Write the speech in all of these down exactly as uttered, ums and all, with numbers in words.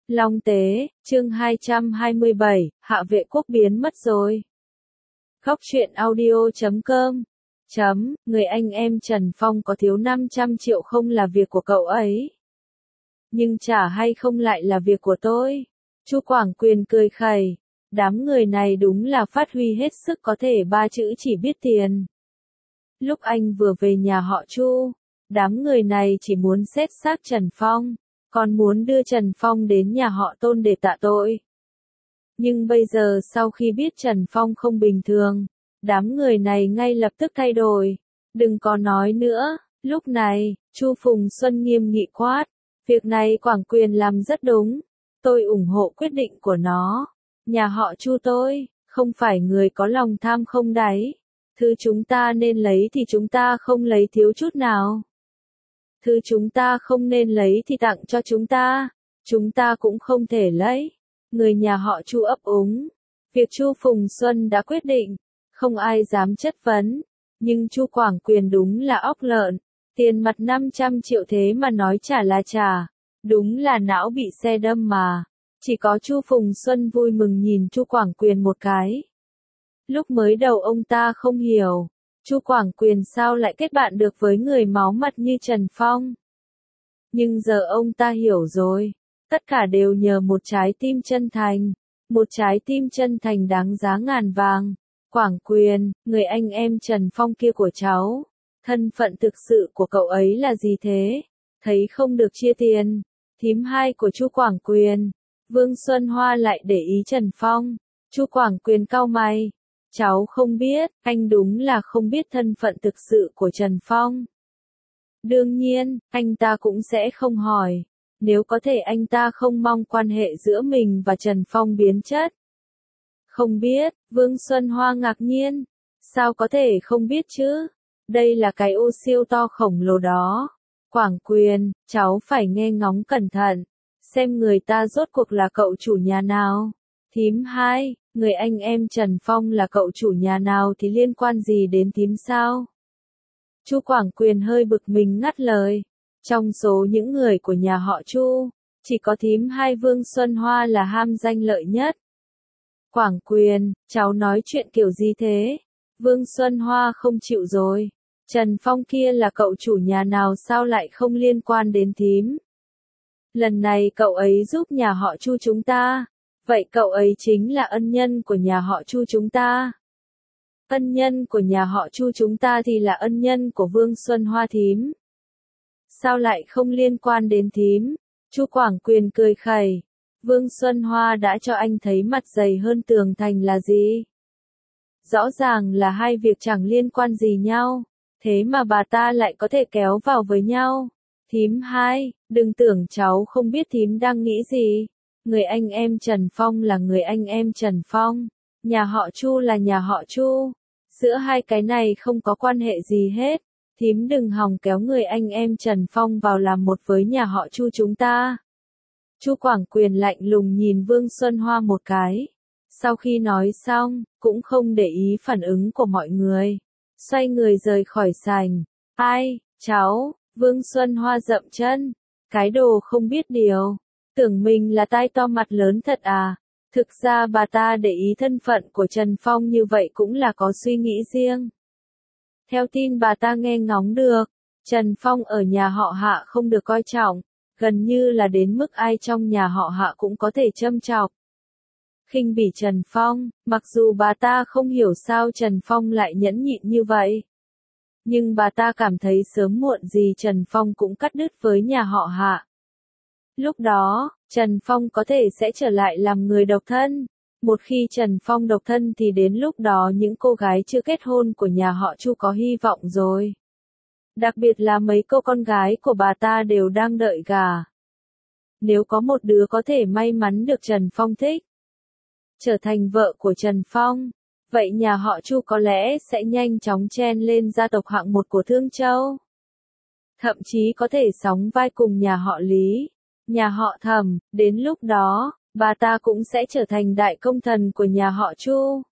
Long Tế, chương hai trăm hai mươi bảy, Hạ Vệ Quốc biến mất rồi. Góc truyện audio chấm com chấm, người anh em Trần Phong có thiếu năm trăm triệu không là việc của cậu ấy. Nhưng trả hay không lại là việc của tôi. Chu Quảng Quyền cười khẩy. Đám người này đúng là phát huy hết sức có thể ba chữ chỉ biết tiền. Lúc anh vừa về nhà họ Chu, đám người này chỉ muốn xét xác Trần Phong, còn muốn đưa Trần Phong đến nhà họ Tôn để tạ tội. Nhưng bây giờ sau khi biết Trần Phong không bình thường, đám người này ngay lập tức thay đổi. Đừng có nói nữa, lúc này, Chu Phùng Xuân nghiêm nghị quát. Việc này Quảng Quyền làm rất đúng. Tôi ủng hộ quyết định của nó. Nhà họ Chu tôi, không phải người có lòng tham không đáy. Thứ chúng ta nên lấy thì chúng ta không lấy thiếu chút nào. Thứ chúng ta không nên lấy thì tặng cho chúng ta. Chúng ta cũng không thể lấy. Người nhà họ Chu ấp úng. Việc Chu Phùng Xuân đã quyết định, không ai dám chất vấn. Nhưng Chu Quảng Quyền đúng là óc lợn. Tiền mặt năm trăm triệu thế mà nói trả là trả. Đúng là não bị xe đâm mà. Chỉ có Chu Phùng Xuân vui mừng nhìn Chu Quảng Quyền một cái. Lúc mới đầu ông ta không hiểu, Chu Quảng Quyền sao lại kết bạn được với người máu mặt như Trần Phong. Nhưng giờ ông ta hiểu rồi, tất cả đều nhờ một trái tim chân thành, một trái tim chân thành đáng giá ngàn vàng. Quảng Quyền, người anh em Trần Phong kia của cháu, thân phận thực sự của cậu ấy là gì thế? Thấy không được chia tiền, thím hai của Chu Quảng Quyền, Vương Xuân Hoa lại để ý Trần Phong. Chu Quảng Quyền cau mày. Cháu không biết, anh đúng là không biết thân phận thực sự của Trần Phong. Đương nhiên, anh ta cũng sẽ không hỏi. Nếu có thể anh ta không mong quan hệ giữa mình và Trần Phong biến chất. Không biết, Vương Xuân Hoa ngạc nhiên. Sao có thể không biết chứ? Đây là cái ô siêu to khổng lồ đó. Quảng Quyền, cháu phải nghe ngóng cẩn thận. Xem người ta rốt cuộc là cậu chủ nhà nào. Thím hai, người anh em Trần Phong là cậu chủ nhà nào thì liên quan gì đến thím sao? Chu Quảng Quyền hơi bực mình ngắt lời. Trong số những người của nhà họ Chu, chỉ có thím hai Vương Xuân Hoa là ham danh lợi nhất. Quảng Quyền, cháu nói chuyện kiểu gì thế? Vương Xuân Hoa không chịu rồi. Trần Phong kia là cậu chủ nhà nào sao lại không liên quan đến thím? Lần này cậu ấy giúp nhà họ Chu chúng ta. Vậy cậu ấy chính là ân nhân của nhà họ Chu chúng ta. Ân nhân của nhà họ Chu chúng ta thì là ân nhân của Vương Xuân Hoa thím. Sao lại không liên quan đến thím? Chu Quảng Quyền cười khẩy. Vương Xuân Hoa đã cho anh thấy mặt dày hơn tường thành là gì? Rõ ràng là hai việc chẳng liên quan gì nhau. Thế mà bà ta lại có thể kéo vào với nhau. Thím hai, đừng tưởng cháu không biết thím đang nghĩ gì. Người anh em Trần Phong là người anh em Trần Phong. Nhà họ Chu là nhà họ Chu. Giữa hai cái này không có quan hệ gì hết. Thím đừng hòng kéo người anh em Trần Phong vào làm một với nhà họ Chu chúng ta. Chu Quảng Quyền lạnh lùng nhìn Vương Xuân Hoa một cái. Sau khi nói xong, cũng không để ý phản ứng của mọi người. Xoay người rời khỏi sảnh. Ai, cháu, Vương Xuân Hoa dậm chân. Cái đồ không biết điều. Tưởng mình là tai to mặt lớn thật à? Thực ra bà ta để ý thân phận của Trần Phong như vậy cũng là có suy nghĩ riêng. Theo tin bà ta nghe ngóng được, Trần Phong ở nhà họ Hạ không được coi trọng, gần như là đến mức ai trong nhà họ Hạ cũng có thể châm chọc. Khinh bỉ Trần Phong, mặc dù bà ta không hiểu sao Trần Phong lại nhẫn nhịn như vậy. Nhưng bà ta cảm thấy sớm muộn gì Trần Phong cũng cắt đứt với nhà họ Hạ. Lúc đó, Trần Phong có thể sẽ trở lại làm người độc thân. Một khi Trần Phong độc thân thì đến lúc đó những cô gái chưa kết hôn của nhà họ Chu có hy vọng rồi. Đặc biệt là mấy cô con gái của bà ta đều đang đợi gả. Nếu có một đứa có thể may mắn được Trần Phong thích, trở thành vợ của Trần Phong, vậy nhà họ Chu có lẽ sẽ nhanh chóng chen lên gia tộc hạng một của Thương Châu. Thậm chí có thể sóng vai cùng nhà họ Lý, nhà họ Thẩm, đến lúc đó, bà ta cũng sẽ trở thành đại công thần của nhà họ Chu.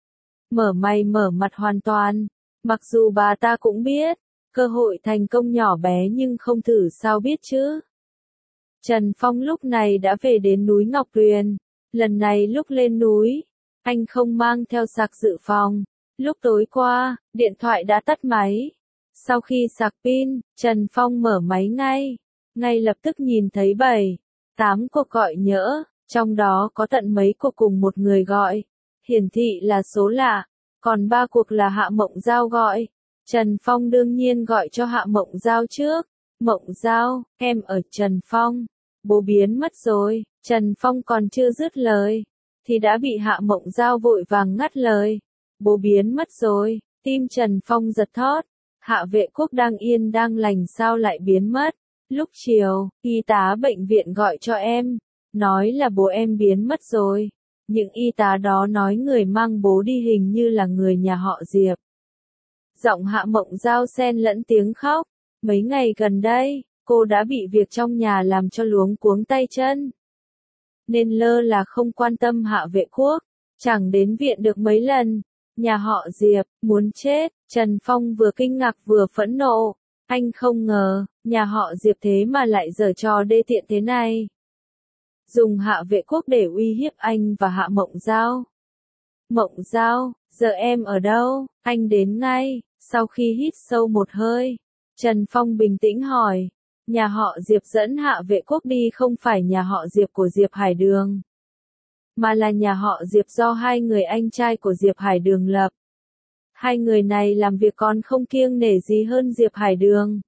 Mở mày mở mặt hoàn toàn, mặc dù bà ta cũng biết, cơ hội thành công nhỏ bé nhưng không thử sao biết chứ. Trần Phong lúc này đã về đến núi Ngọc Tuyền. Lần này lúc lên núi, anh không mang theo sạc dự phòng. Lúc tối qua, điện thoại đã tắt máy. Sau khi sạc pin, Trần Phong mở máy ngay. Ngay lập tức nhìn thấy bảy, tám cuộc gọi nhỡ, trong đó có tận mấy cuộc cùng một người gọi. Hiển thị là số lạ, còn ba cuộc là Hạ Mộng Giao gọi. Trần Phong đương nhiên gọi cho Hạ Mộng Giao trước. Mộng Giao, em ở Trần Phong. Bố biến mất rồi. Trần Phong còn chưa dứt lời, thì đã bị Hạ Mộng Giao vội vàng ngắt lời. Bố biến mất rồi, tim Trần Phong giật thót. Hạ Vệ Quốc đang yên đang lành sao lại biến mất? Lúc chiều, y tá bệnh viện gọi cho em, nói là bố em biến mất rồi. Những y tá đó nói người mang bố đi hình như là người nhà họ Diệp. Giọng Hạ Mộng Giao xen lẫn tiếng khóc. Mấy ngày gần đây, cô đã bị việc trong nhà làm cho luống cuống tay chân, nên lơ là không quan tâm Hạ Vệ Quốc, chẳng đến viện được mấy lần. Nhà họ Diệp, muốn chết. Trần Phong vừa kinh ngạc vừa phẫn nộ. Anh không ngờ, nhà họ Diệp thế mà lại giở trò đê tiện thế này. Dùng Hạ Vệ Quốc để uy hiếp anh và Hạ Mộng Giao. Mộng Giao, giờ em ở đâu? Anh đến ngay. Sau khi hít sâu một hơi, Trần Phong bình tĩnh hỏi. Nhà họ Diệp dẫn Hạ Vệ Quốc đi không phải nhà họ Diệp của Diệp Hải Đường, mà là nhà họ Diệp do hai người anh trai của Diệp Hải Đường lập. Hai người này làm việc còn không kiêng nể gì hơn Diệp Hải Đường.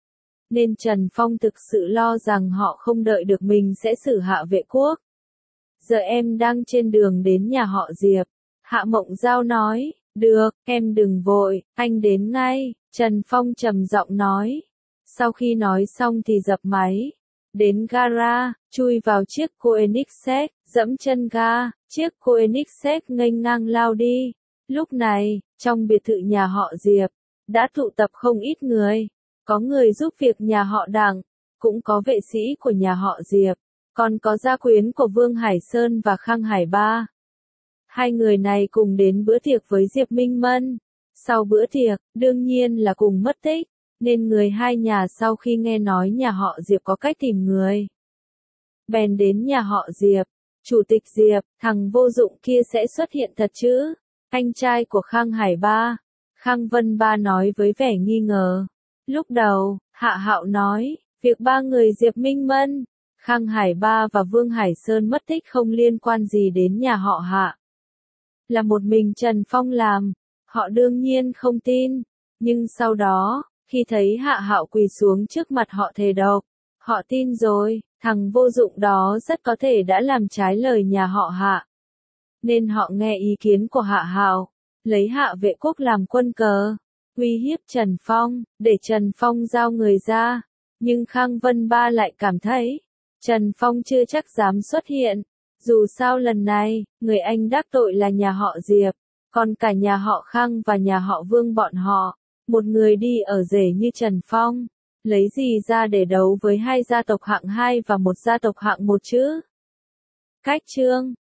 Nên Trần Phong thực sự lo rằng họ không đợi được mình sẽ xử Hạ Vệ Quốc. Giờ em đang trên đường đến nhà họ Diệp. Hạ Mộng Giao nói. Được, em đừng vội, anh đến ngay. Trần Phong trầm giọng nói. Sau khi nói xong thì dập máy. Đến gara, chui vào chiếc Koenigsegg, dẫm chân ga, chiếc Koenigsegg nghênh ngang lao đi. Lúc này, trong biệt thự nhà họ Diệp, đã tụ tập không ít người. Có người giúp việc nhà họ Đặng, cũng có vệ sĩ của nhà họ Diệp, còn có gia quyến của Vương Hải Sơn và Khang Hải Ba. Hai người này cùng đến bữa tiệc với Diệp Minh Mân. Sau bữa tiệc, đương nhiên là cùng mất tích, nên người hai nhà sau khi nghe nói nhà họ Diệp có cách tìm người, bèn đến nhà họ Diệp. Chủ tịch Diệp, thằng vô dụng kia sẽ xuất hiện thật chứ? Anh trai của Khang Hải Ba, Khang Vân Ba nói với vẻ nghi ngờ. Lúc đầu, Hạ Hạo nói, việc ba người Diệp Minh Mân, Khang Hải Ba và Vương Hải Sơn mất tích không liên quan gì đến nhà họ Hạ. Là một mình Trần Phong làm, họ đương nhiên không tin. Nhưng sau đó, khi thấy Hạ Hạo quỳ xuống trước mặt họ thề độc, họ tin rồi, thằng vô dụng đó rất có thể đã làm trái lời nhà họ Hạ. Nên họ nghe ý kiến của Hạ Hạo, lấy Hạ Vệ Quốc làm quân cờ, uy hiếp Trần Phong, để Trần Phong giao người ra. Nhưng Khang Vân Ba lại cảm thấy, Trần Phong chưa chắc dám xuất hiện. Dù sao lần này, người anh đắc tội là nhà họ Diệp, còn cả nhà họ Khang và nhà họ Vương bọn họ. Một người đi ở rể như Trần Phong, lấy gì ra để đấu với hai gia tộc hạng hai và một gia tộc hạng một chứ? Cách chương